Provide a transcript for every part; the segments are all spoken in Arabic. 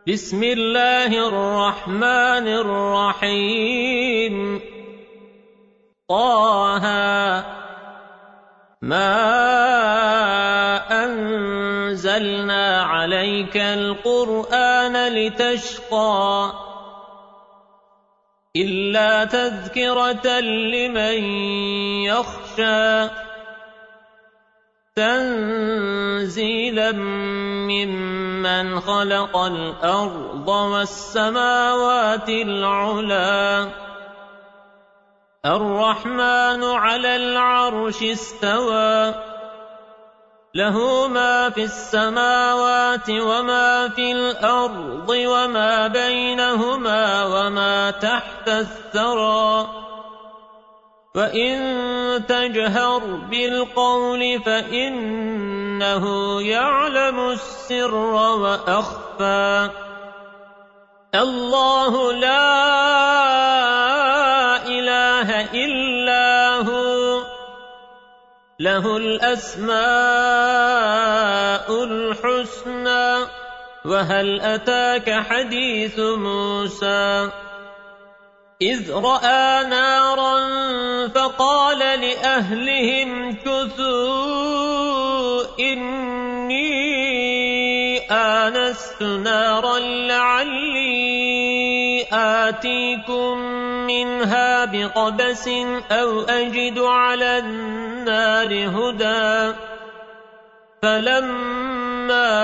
بسم الله الرحمن الرحيم طه ما أنزلنا عليك القرآن لتشقى إلا تذكرة لمن يخشى تنزيلا ممن خلق الأرض والسماوات العلى الرحمن على العرش استوى له ما في السماوات وما في الأرض وما بينهما وما تحت الثرى وإن تجهر بالقول فإنه يعلم السر وأخفى الله لا إله إلا هو له الأسماء الحسنى وهل أتاك حديث موسى إذ رأى نارا فقال لأهلهم كثوا إني آنست نارا لعلي آتيكم منها بقبس أو أجد على النار هدى فلما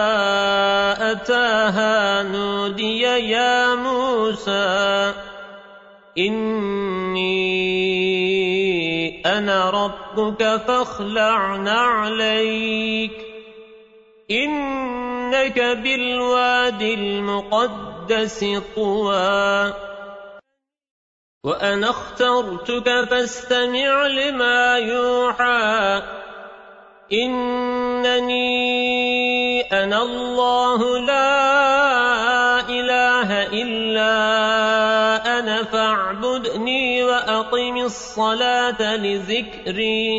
أتاها نودي يا موسى إني أنا ربك فاخلع نعليك إنك بالوادي المقدس طوى وأنا اخترتك فاستمع لما يوحى إنني أنا الله لا إله إلا أنا فاعبدني وأقم الصلاة لذكري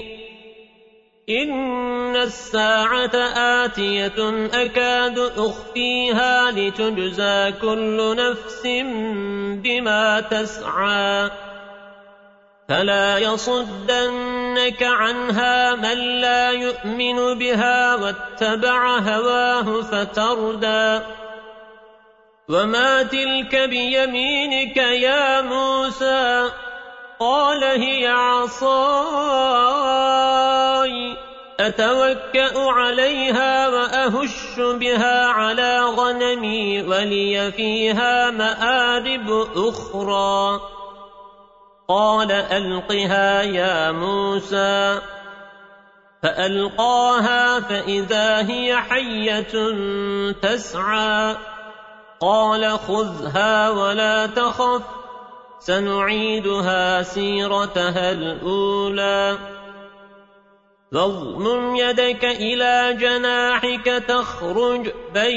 إن الساعة آتية أكاد أخفيها لتجزى كل نفس بما تسعى فلا يصدنك عنها من لا يؤمن بها واتبع هواه فتردى وما تلك بيمينك يا موسى قال هي عصاي أتوكأ عليها وأهش بها على غنمي ولي فيها مآرب أخرى قال ألقها يا موسى فألقاها فإذا هي حية تسعى قال خذها ولا تخف سنعيدها سيرتها الأولى واضمم يدك إلى جناحك تخرج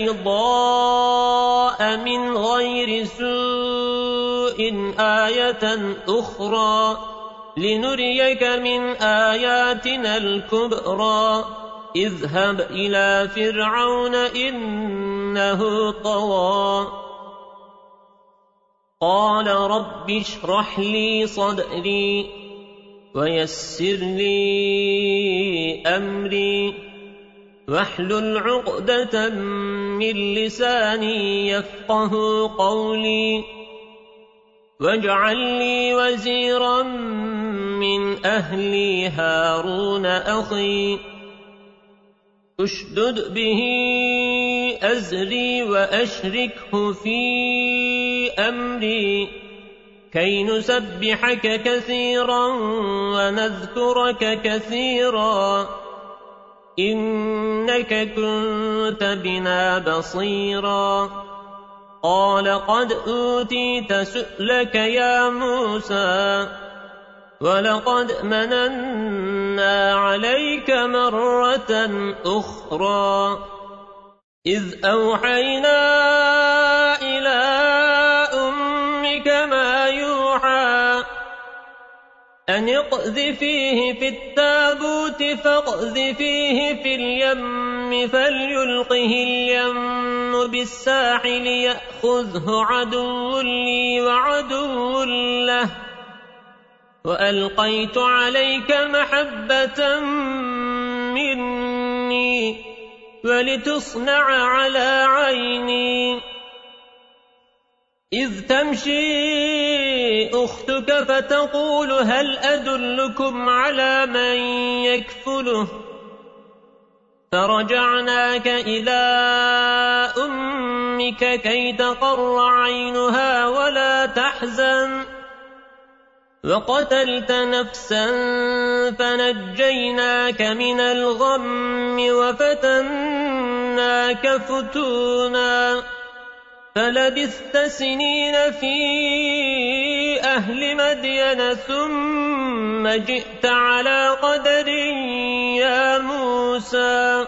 بيضاء من غير سوء آية أخرى لنريك من آياتنا الكبرى اذهب إلى فرعون إنه طغى قال رب اشرح لي صدري ويسر لي أمري واحلل عقدة من لساني يفقه قولي واجعل لي وزيرا من أهلي هارون أخي اشدد به أزري وأشركه في أمري كي نسبحك كثيرا ونذكرك كثيرا إنك كنت بنا بصيرا قال قد أوتيت سؤلك يا موسى ولقد مننا عليك مرة أخرى إذ أوحينا إلى أمك ما يوحى أن اقذفيه في التابوت فاقذفيه في اليم فليلقه اليم بالساحل يأخذه عدو لي وعدو له وألقيت عليك محبة مني ولتصنع على عيني إذ تمشي أختك فتقول هل أدلكم على من يكفله فرجعناك إلى أمك كي تقر عينها ولا تحزن وقتلت نفسا فنجيناك من الغم وفتناك فتونا فلبثت سنين في أهل مدين ثم جئت على قدر يا موسى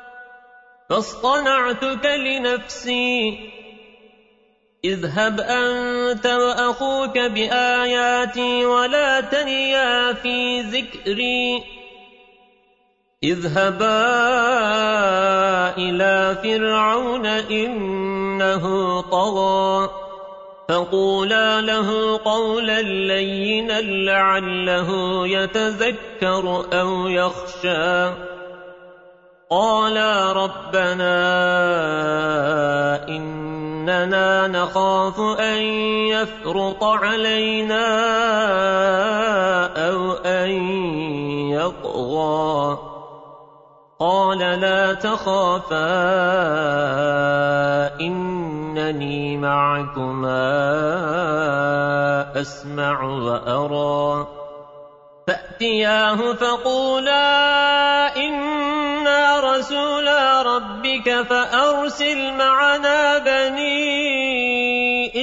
فاصطنعتك لنفسي اذهب أنت وأخوك بآياتي ولا تنيا في ذكري اذهبا إلى فرعون إنه طغى فقولا له قولا لينا لعله يتذكر أو يخشى قالا ربنا إننا نخاف أن يفرط علينا أو أن يطغى قال لا تخافا إنني معكما أسمع وأرى فأتياه فقولا إنا رسولا ربك فأرسل معنا بني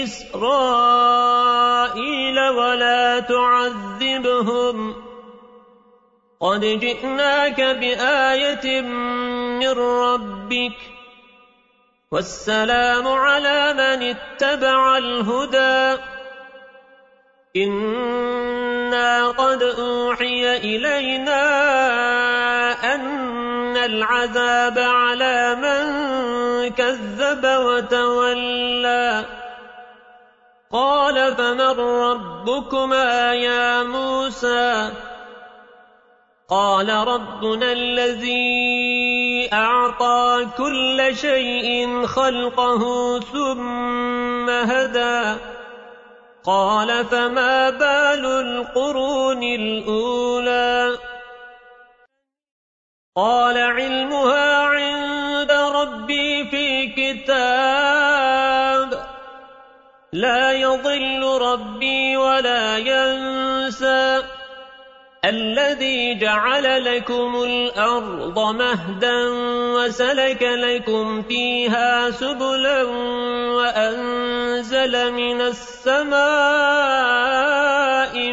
إسرائيل ولا تعذبهم قد جئناك بآية من ربك والسلام على من اتبع الهدى إنا قد أوحي إلينا أن العذاب على من كذب وتولى قال فمن ربكما يا موسى قال ربنا الذي أعطى كل شيء خلقه ثم هدى قال فما بال القرون الأولى قال علمها عند ربي في كتاب لا يضل ربي ولا ينسى الذي جعل لكم الأرض مهدا وسلك لكم فيها سبلا وأنزل من السماء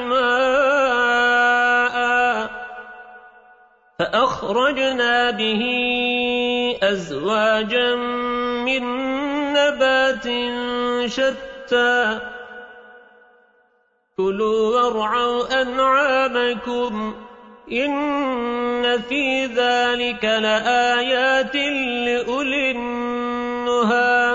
ماء فأخرجنا به أزواجا من نبات شتى كلوا وارعوا أنعامكم إن في ذلك لآيات لأولي النهى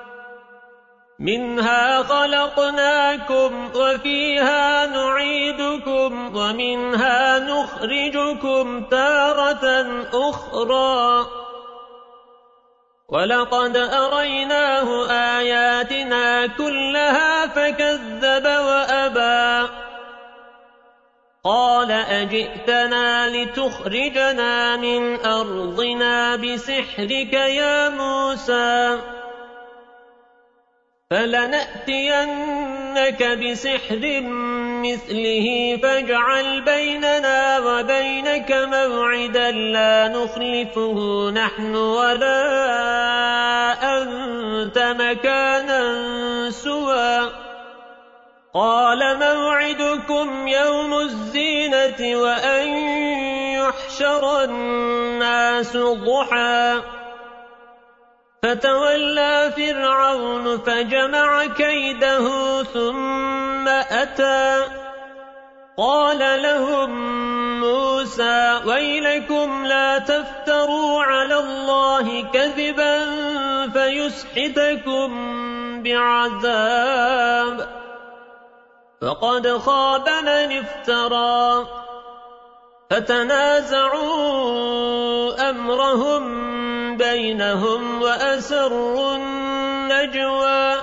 منها خلقناكم وفيها نعيدكم ومنها نخرجكم تارة أخرى ولقد أريناه آياتنا كلها فكذب وأبى قال أجئتنا لتخرجنا من أرضنا بسحرك يا موسى فلنأتينك بسحر مثله فاجعل بيننا وبينك موعدا لا نخلفه نحن ولا أنت مكانا سوى قال موعدكم يوم الزينة وأن يحشر الناس ضحى فتولى فرعون فجمع كيده ثم أتى قال لهم موسى موسى ويلكم لا تفتروا على الله كذبا فيسحتكم بعذاب فقد خاب من افترى فتنازعوا أمرهم بينهم وأسروا النجوى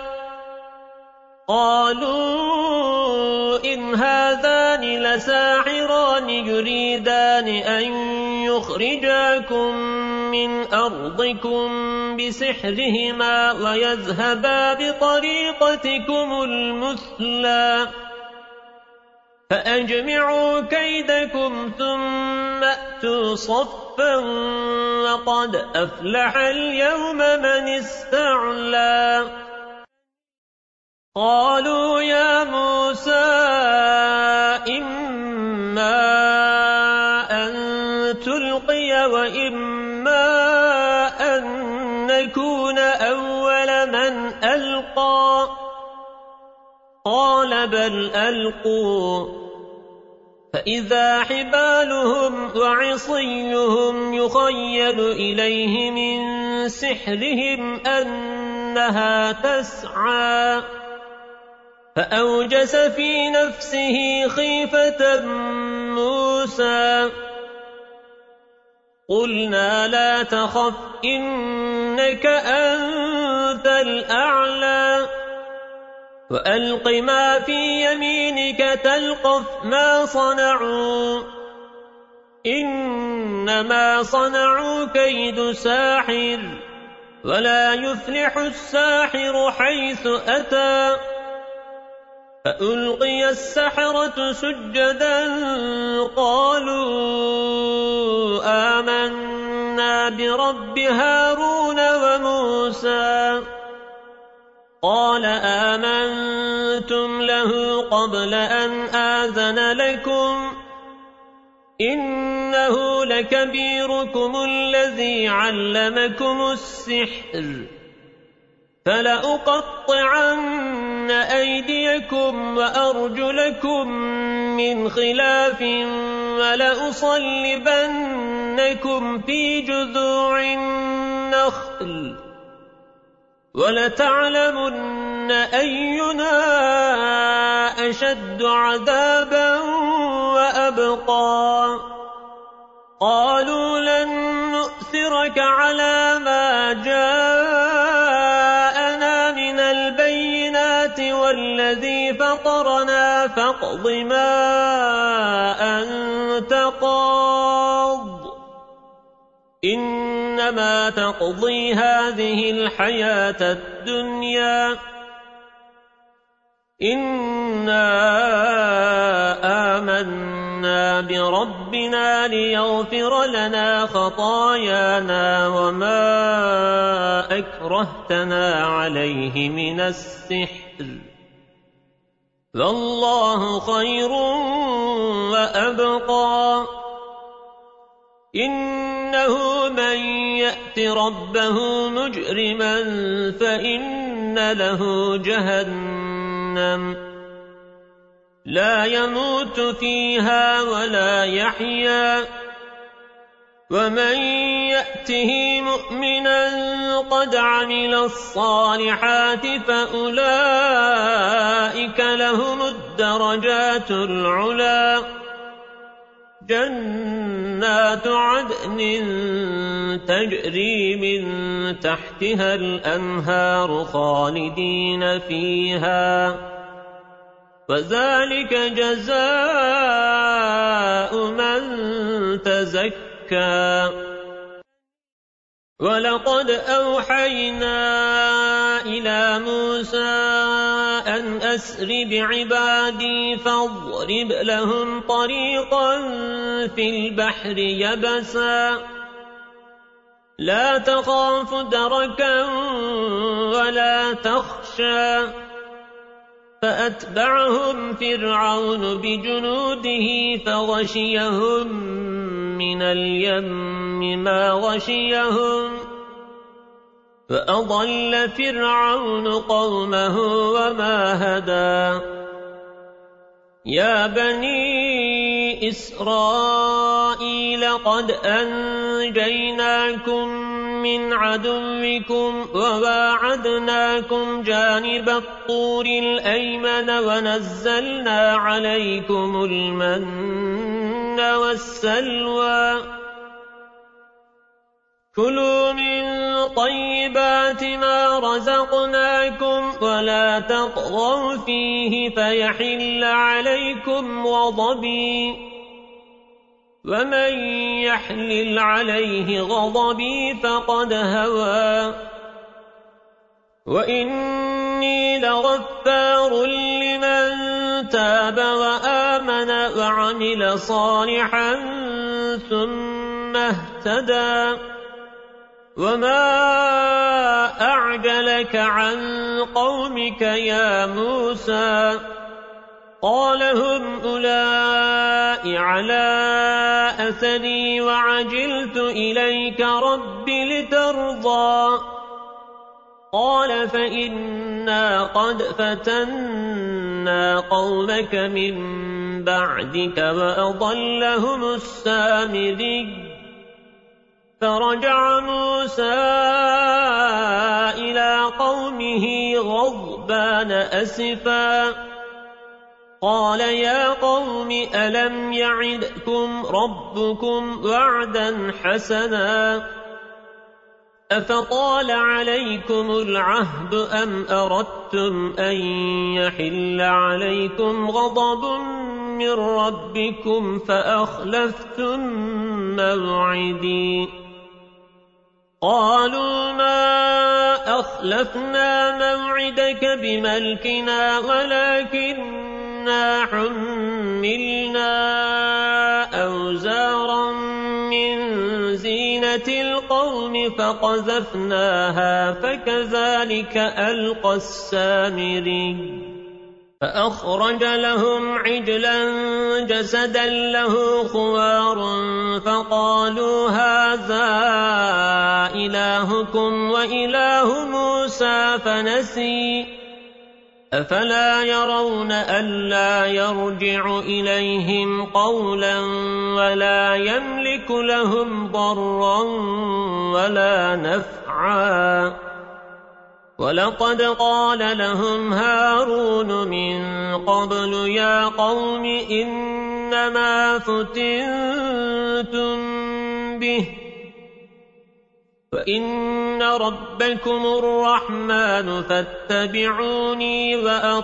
قالوا إن هذان لساحران يريدان أن يخرجاكم من أرضكم بسحرهما ويذهبا بطريقتكم المثلى فأجمعوا كيدكم ثم أتوا صفا وقد أفلح اليوم من استعلى قالوا يا موسى إما أن تلقي وإما أن نكون أول من ألقى قال بل ألقوا فإذا حبالهم وعصيهم يخيل إليه من سحرهم أنها تسعى فأوجس في نفسه خيفة موسى قلنا لا تخف إنك أنت الأعلى وألق ما في يمينك تلقف ما صنعوا إنما صنعوا كيد ساحر ولا يفلح الساحر حيث أتى فألقي السحرة سجدا قالوا آمنا برب هارون وموسى قال آمنتم له قبل أن آذن لكم إنه لكبيركم الذي علمكم السحر فلأقطعن أيديكم وأرجلكم من خلاف ولأصلبنكم في جذوع النخل ولتعلمن أينا أشد عذابا وأبقى قالوا لن نؤثرك على ما جاءنا من البينات والذي فطرنا فاقض ما أنت قاض إنما تقضي هذه الحياة الدنيا إنا آمنا بربنا ليغفر لنا خطايانا وما أكرهتنا عليه من السحر والله خير وأبقى إنه من يأت ربه مجرما فإن له جهنم لا يموت فيها ولا يحيا ومن يأته مؤمنا قد عمل الصالحات فأولئك لهم الدرجات العلى جنات عدن تجري من تحتها الأنهار خالدين فيها وذلك جزاء من تزكى ولقد أوحينا إلى موسى أن أسر بعبادي فاضرب لهم طريقا في البحر يبسا لا تخاف دركا ولا تخشى فأتبعهم فرعون بجنوده فغشيهم من اليم ما غشيهم فأضل فرعون قومه وما هدى يا بني إسرائيل قد أنجيناكم من عدوكم وواعدناكم جانب الطور الأيمن ونزلنا عليكم المن والسلوى كلوا من طيبات ما رزقناكم ولا تطغوا فيه فيحل عليكم غضبي ومن يحلل عليه غضبي فقد هوى وإني لغفار لمن تاب وآمن وعمل صالحا ثم اهتدى وما أعجلك عن قومك يا موسى قال هم أولئك على أثري وعجلت إليك رب لترضى قال فإنا قد فتنا قومك من بعدك وأضلهم السامري فرجع موسى إلى قومه غضبان أسفا قال يا قوم ألم يعدكم ربكم وعدا حسنا أفطال عليكم العهد أم أردتم أن يحل عليكم غضب من ربكم فأخلفتم موعدي قالوا ما أخلفنا موعدك بملكنا ولكننا حملنا أوزارا من زينة القوم فقذفناها فكذلك ألقى السامري فأخرج لهم عجلا جسدا له خوار فقالوا هذا إلهكم وإله موسى فنسي أفلا يرون ألا يرجع إليهم قولا ولا يملك لهم ضرا ولا نفعا ولقد قال لهم هارون من قبل يا قوم إنما فتنتم به وإن ربكم الرحمن فاتبعوني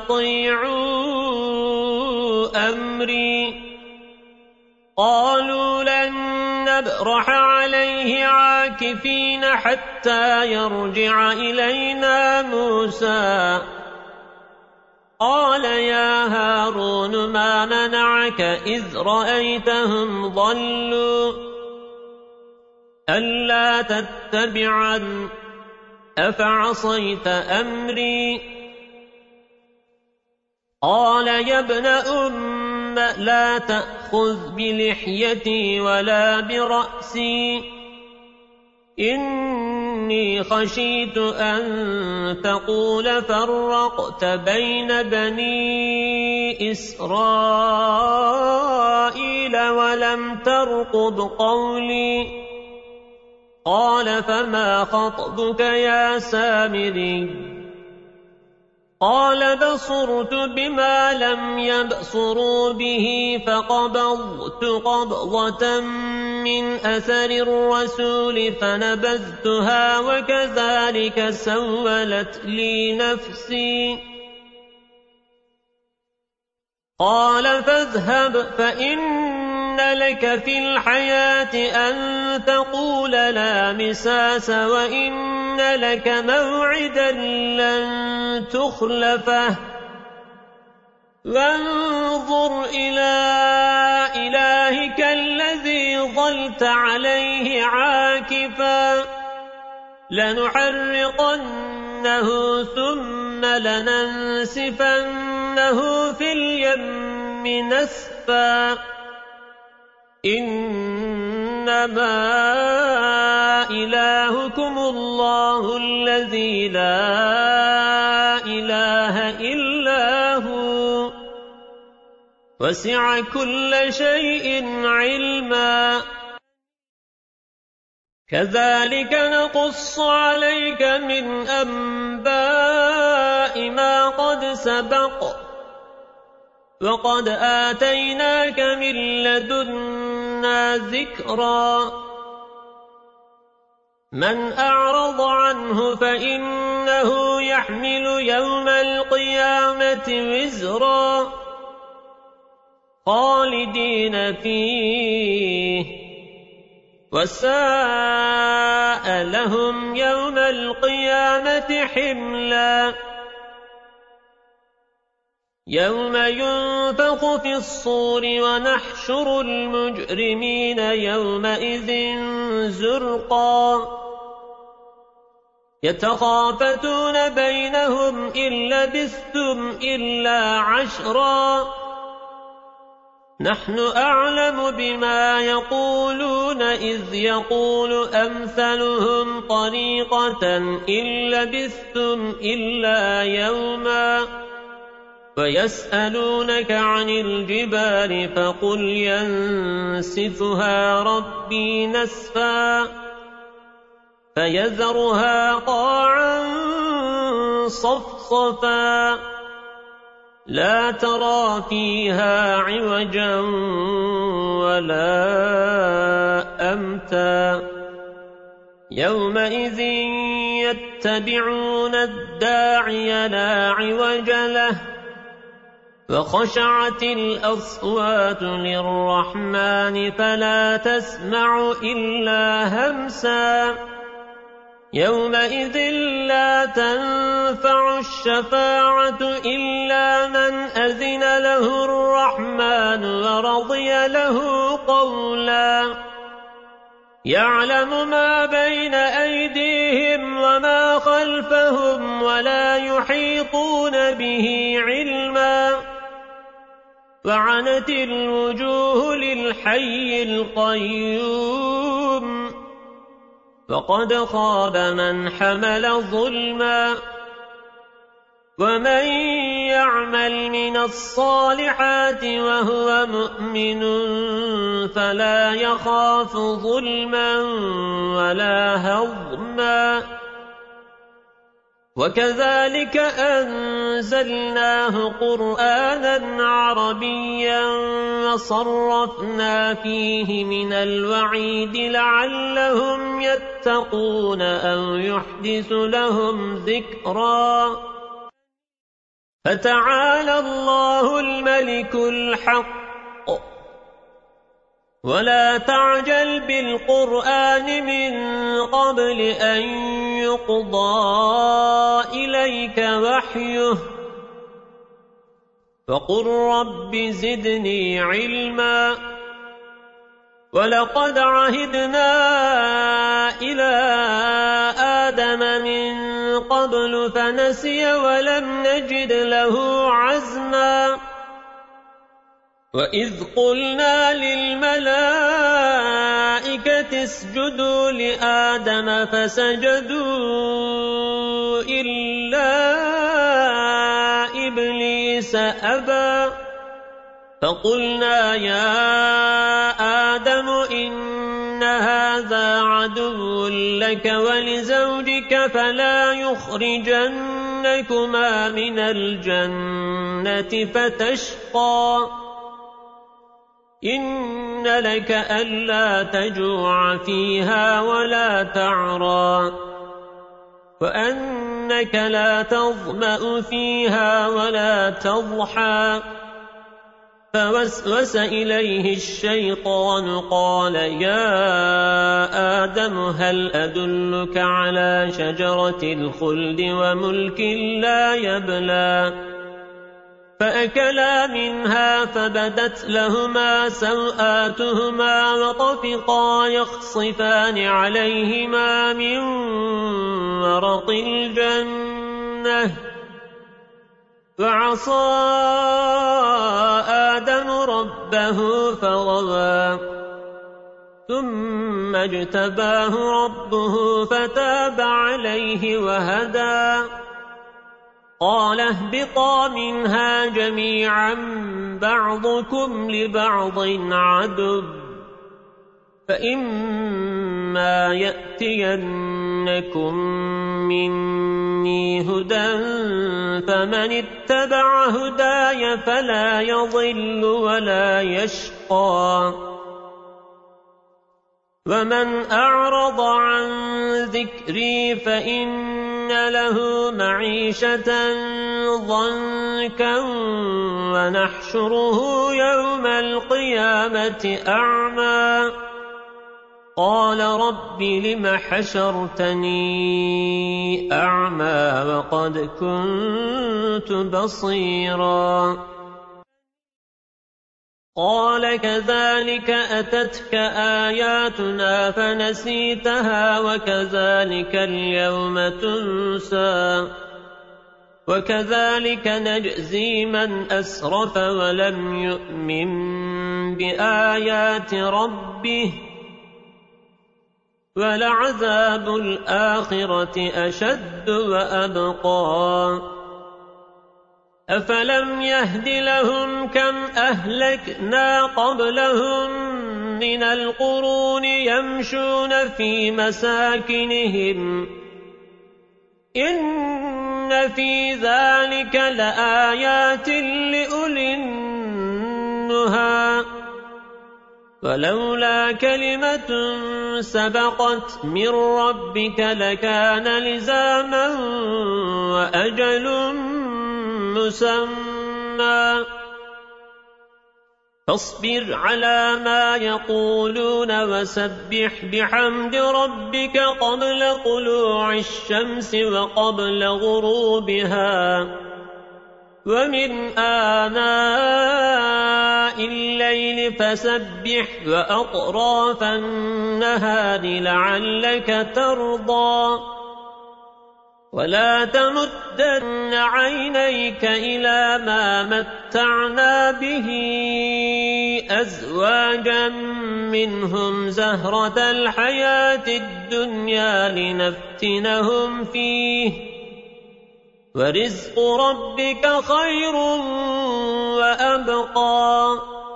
وأطيعوا أمري قالوا لن نبرح عليه عاكفين حتى يرجع إلينا موسى قال يا هارون ما منعك إذ رأيتهم ضلوا ألا تتبعن أفعصيت أمري قال يا ابن لا تأخذ بلحيتي ولا برأسي إني خشيت أن تقول فرقت بين بني إسرائيل ولم ترقب قولي قال فما خطبك يا سامري قال بصرت بما لم يبصروا به فقبضت قبضة من أثر الرسول فنبذتها وكذلك سولت لي نفسي قال فاذهب فإن لك في الحياة أن تقول لا مساس وإن لك موعدا لن تخلفه وانظر إلى إلهك الذي ظلت عليه عاكفا لنحرقنه ثم لننسفنه في اليم نسفا إنما إلهكم الله الذي لا إله إلا هو وسع كل شيء علما كذلك نقص عليك من أنباء ما قد سبق وقد آتيناك من لدنا ذكرا من أعرض عنه فإنه يحمل يوم القيامة وزرا خالدين فيه وساء لهم يوم القيامة حملا يوم ينفخ في الصور ونحشر المجرمين يومئذ زرقا يتخافتون بينهم إن لبثتم إلا عشرا نحن أعلم بما يقولون إذ يقول أمثلهم طريقة إن لبثتم إلا يوما ويسألونك عن الجبال فقل ينسفها ربي نسفا فيذرها قاعا صفصفا لا ترى فيها عوجا ولا أمتا يومئذ يتبعون الداعي لا عوج له وخشعت الأصوات للرحمن فلا تسمع إلا همسا يومئذ لا تنفع الشفاعة إلا من أذن له الرحمن ورضي له قولا يعلم ما بين أيديهم وما خلفهم ولا يحيطون به علما وعنت الوجوه للحي القيوم وقد خاب من حمل ظلما ومن يعمل من الصالحات وهو مؤمن فلا يخاف ظلما ولا هضما وكذلك أنزلناه قرآنا عربيا وصرفنا فيه من الوعيد لعلهم يتقون أو يحدث لهم ذكرا فتعالى الله الملك الحق ولا تعجل بالقرآن من قبل أن يقضى إليك وحيه فقل رب زدني علما ولقد عهدنا إلى آدم من قبل فنسي ولم نجد له عزما وإذ قلنا للملائكة اسجدوا لآدم فسجدوا إلا إبليس أبى فقلنا يا آدم إن هذا عدو لك ولزوجك فلا يخرجنكما من الجنة فتشقى إن لك ألا تجوع فيها ولا تعرى وأنك لا تظمأ فيها ولا تضحى فوسوس إليه الشيطان قال يا آدم هل أدلك على شجرة الخلد وملك لا يبلى فأكلا منها فبدت لهما سوآتهما وطفقا يخصفان عليهما من ورق الجنة وعصى آدم ربه فغوى ثم اجتباه ربه فتاب عليه وهدى قال اهبطا منها جميعا بعضكم لبعض عدو فإما يأتينكم مني هدى فمن اتبع هداي فلا يضل ولا يشقى ومن أعرض عن ذكري فإن له معيشة ضنكا ونحشره يوم القيامة أعمى قال رب لم حشرتني أعمى وقد كنت بصيرا قال كذلك أتتك آياتنا فنسيتها وكذلك اليوم تنسى وكذلك نجزي من أسرف ولم يؤمن بآيات ربه ولعذاب الآخرة أشد وأبقى أفلم يهد لهم كم أهلكنا قبلهم من القرون يمشون في مساكنهم إن في ذلك لآيات لأولي النهى ولولا كلمة سبقت من ربك لكان لزاما وأجل مسمى فاصبر على ما يقولون وسبح بحمد ربك قبل طلوع الشمس وقبل غروبها ومن آناء الليل فسبح وأطراف النهار لعلك ترضى ولا تمدن عينيك إلى ما متعنا به أزواجا منهم زهرة الحياة الدنيا لنفتنهم فيه ورزق ربك خير وأبقى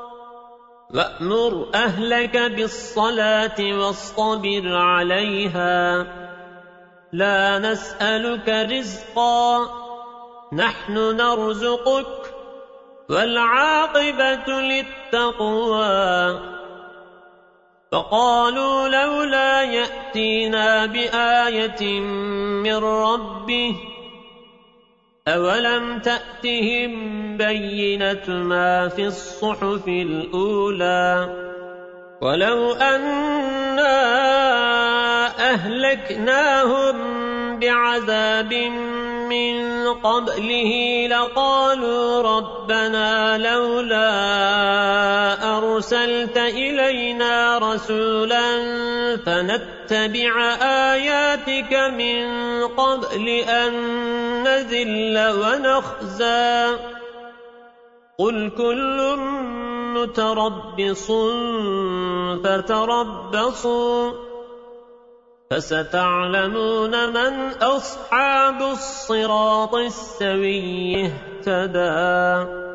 وأمر أهلك بالصلاة واصطبر عليها لا نسألك رزقا نحن نرزقك والعاقبة للتقوى فقالوا لولا يأتينا بآية من ربه أولم تأتهم بينة ما في الصحف الأولى ولو أنا أهلكناهم بعذاب من قبله لقالوا ربنا لولا أرسلت إلينا رسولا فنتبع آياتك من قبل أن نذل ونخزى قل كل متربص فتربصوا فستعلمون من أصحاب الصراط السوي اهتدى